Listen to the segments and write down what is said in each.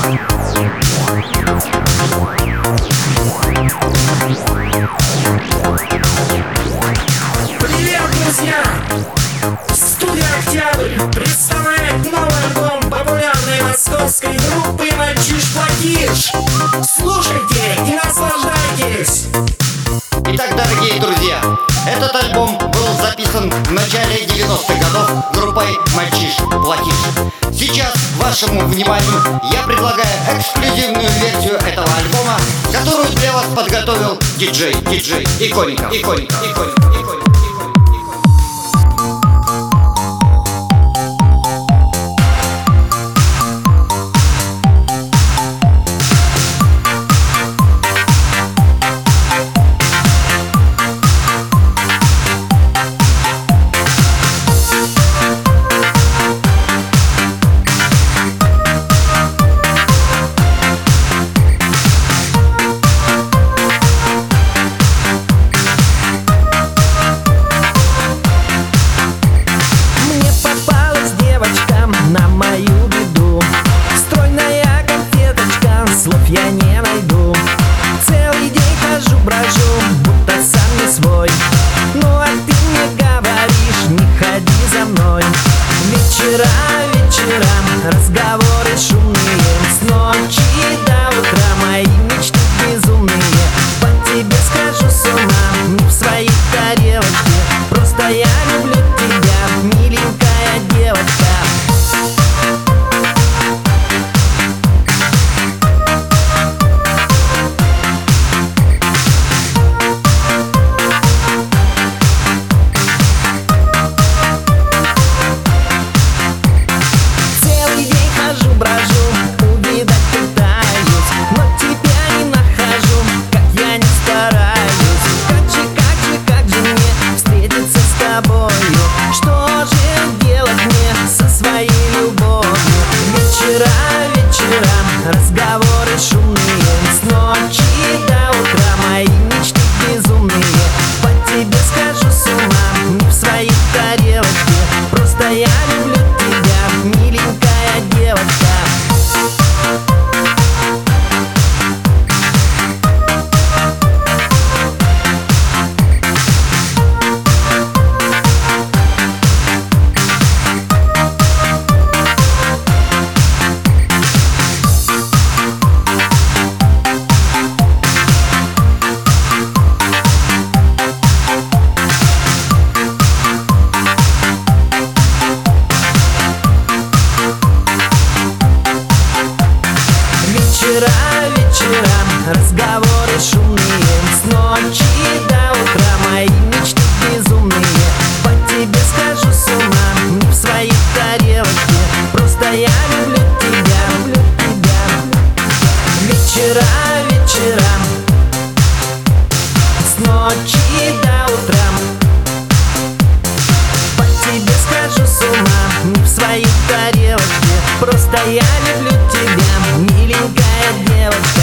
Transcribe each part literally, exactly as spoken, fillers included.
Привет, друзья! Студия «Октябрь» представляет новый альбом популярной московской группы «Мальчиш-Платиш». Слушайте и наслаждайтесь! Итак, дорогие друзья, этот альбом был записан в начале девяностых годов группой «Мальчиш-Платиш». Сейчас вашему вниманию я предлагаю эксклюзивную версию этого альбома, которую для вас подготовил диджей, диджей Иконников, Иконников, Иконников, Иконников. На мою беду стройная конфеточка, слов я не найду. Целый день хожу, брожу, будто сам не свой. Ну а ты мне говоришь, не ходи за мной. Вечера, вечера, разговоры шумные, с ночи до утра мои мечты безумные. По тебе схожу с ума, не в своей тарелочке. Просто я люблю тебя, миленькая девочка. Разговоры шумные, с ночи до утра мои мечты безумные. По тебе схожу с ума, не в своей тарелочке. Просто я люблю тебя, миленькая девочка. Вечера, вечера, разговоры шумные, с ночи до утра мои мечты безумные. По тебе схожу с ума, не в своей тарелочке. Просто я люблю тебя, люблю тебя. Вечера, вечера, с ночи до утра. По тебе схожу с ума, не в своей тарелочке. Просто я люблю тебя, миленькая девочка.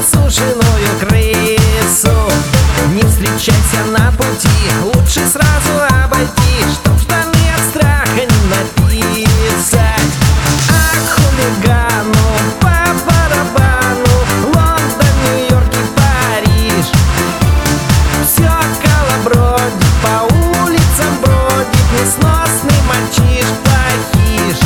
засушенную крысу. Не встречайся на пути, лучше сразу обойти, чтоб штаны от страха не напиться. А хулигану по барабану Лондон, Нью-Йорк и Париж. Все колобродит, по улицам бродит несносный мальчиш-плохиш.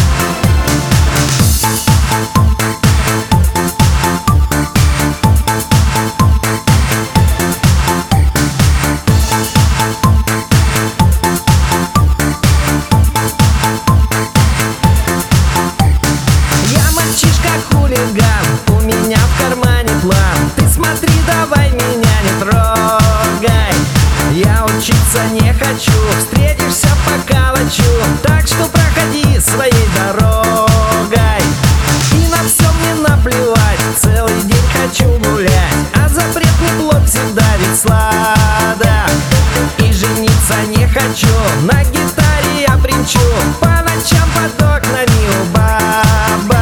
У меня в кармане план. Ты смотри, давай меня не трогай. Я учиться не хочу, встретишься покалачу. Так что проходи своей дорогой. И на все мне наплевать, целый день хочу гулять. А запретный плод всегда ведь сладок. И жениться не хочу, на гитаре я бренчу. По ночам под окнами у бабок.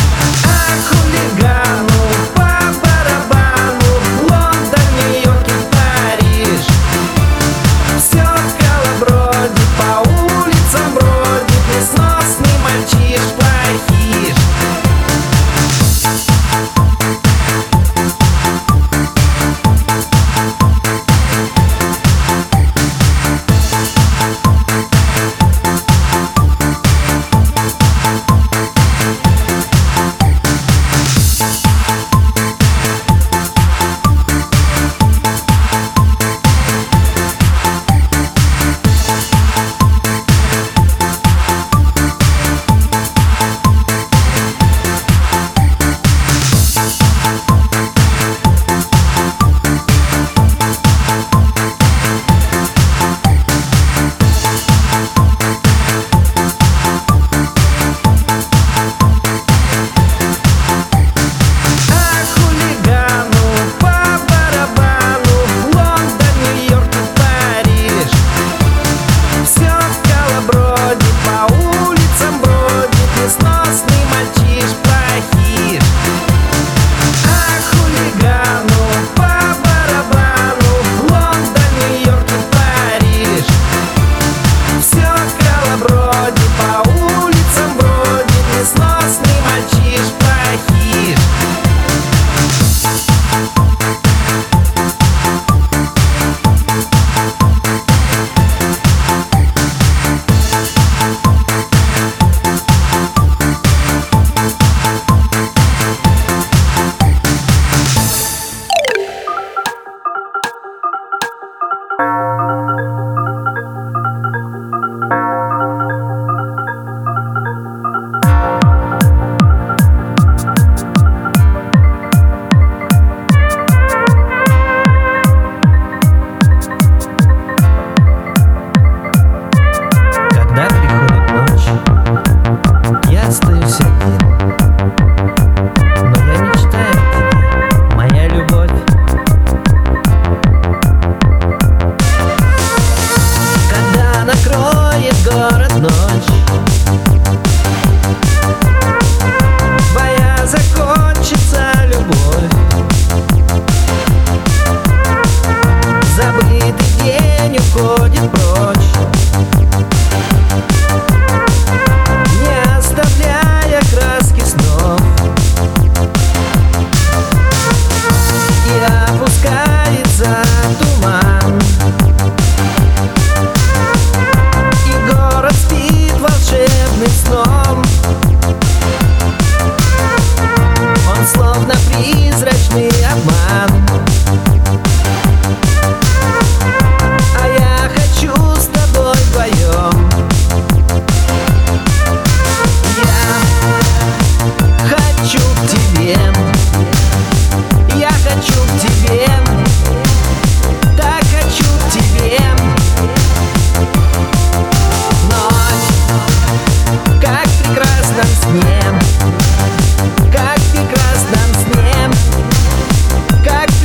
Хулигану по барабану Лондон, Нью-Йорк и Париж. Все колобродит, по улицам бродит несносный мальчиш-плохиш. сне, как в прекрасном сне, как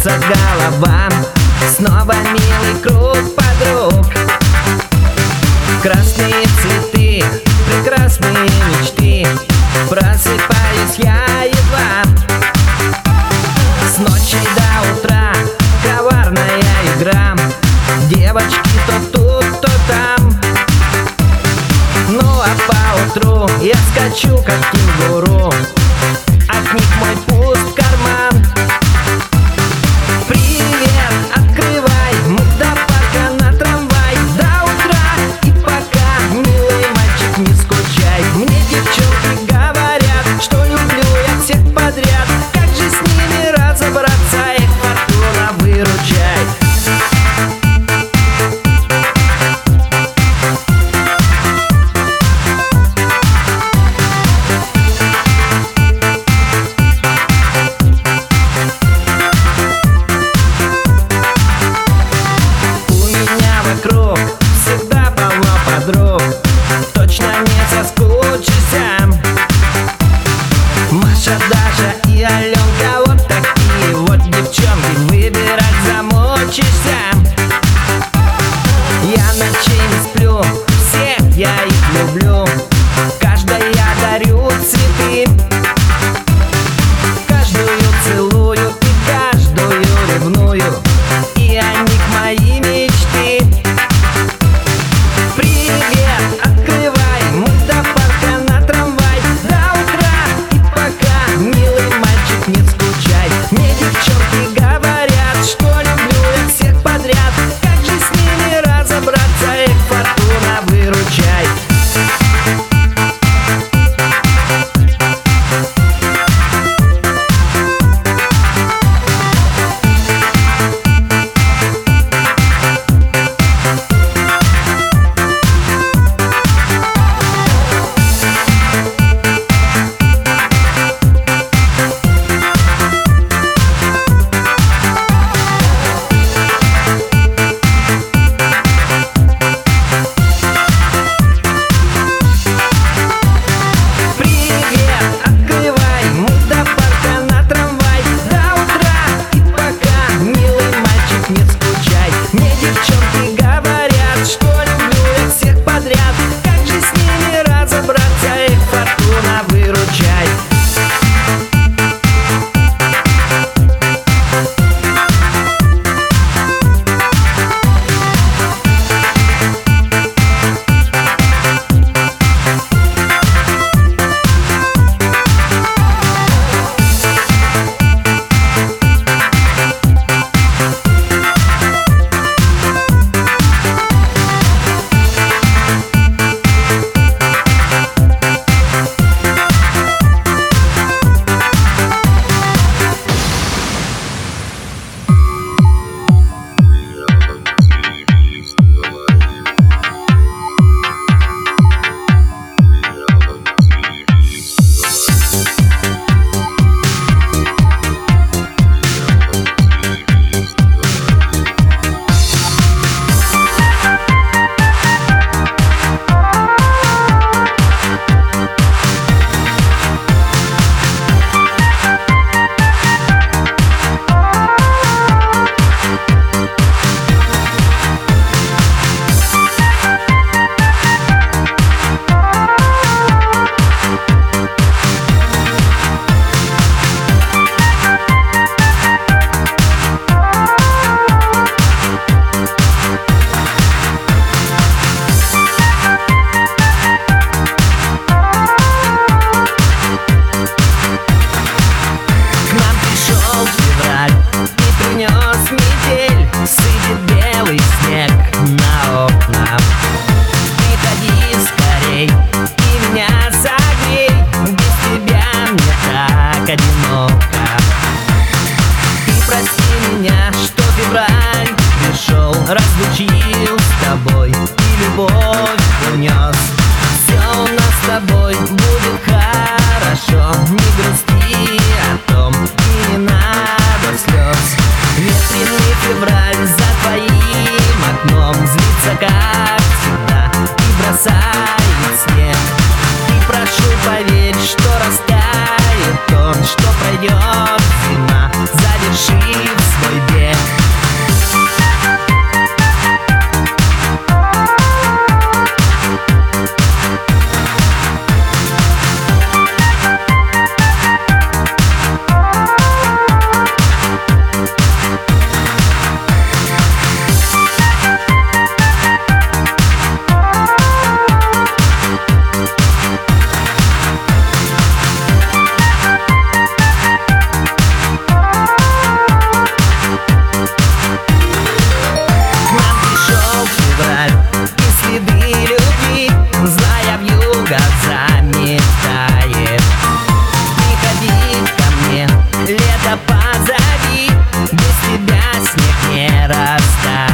кружится голова. Снова милый круг подруг. Красные цветы, прекрасные мечты. Просыпаюсь я едва. С ночи до утра коварная игра. Девочки то тут, то там. Ну а поутру я скачу как кенгуру. От них мой пуст карман. Привет, открывай, мы до парка на трамвай. До утра и пока, милый мальчик, не скучай. Мне девчонки говорят, что люблю я всех подряд. Как же с ними разобраться, их фортуна выручай. Вокруг всегда полно подруг. Точно не соскучишься. Маша, Даша и Аленка, вот такие вот девчонки. Выбирать замучишься. Я ночей не сплю, всех я их люблю. Каждой я дарю цветы. Каждую целую и каждую ревную. И они к мои мечты. Привет, открывай, мы до парка на трамвай. До утра и пока, милый мальчик, не скучай. Мне девчонки говорят, что люблю я всех подряд. Как же с ними разобраться, их фортуна выручай. разлучил с тобой и любовь унес. Все у нас с тобой будет хорошо, не грусти о том, и не надо слез. Ветреный февраль за твоим окном злится, как всегда, и бросает снег. И прошу, поверь, что растает он, что пройдет зима, сзади завершив свой бег. И следы любви, злая вьюга заметает. Приходи ко мне, лето позови, без тебя снег не растает.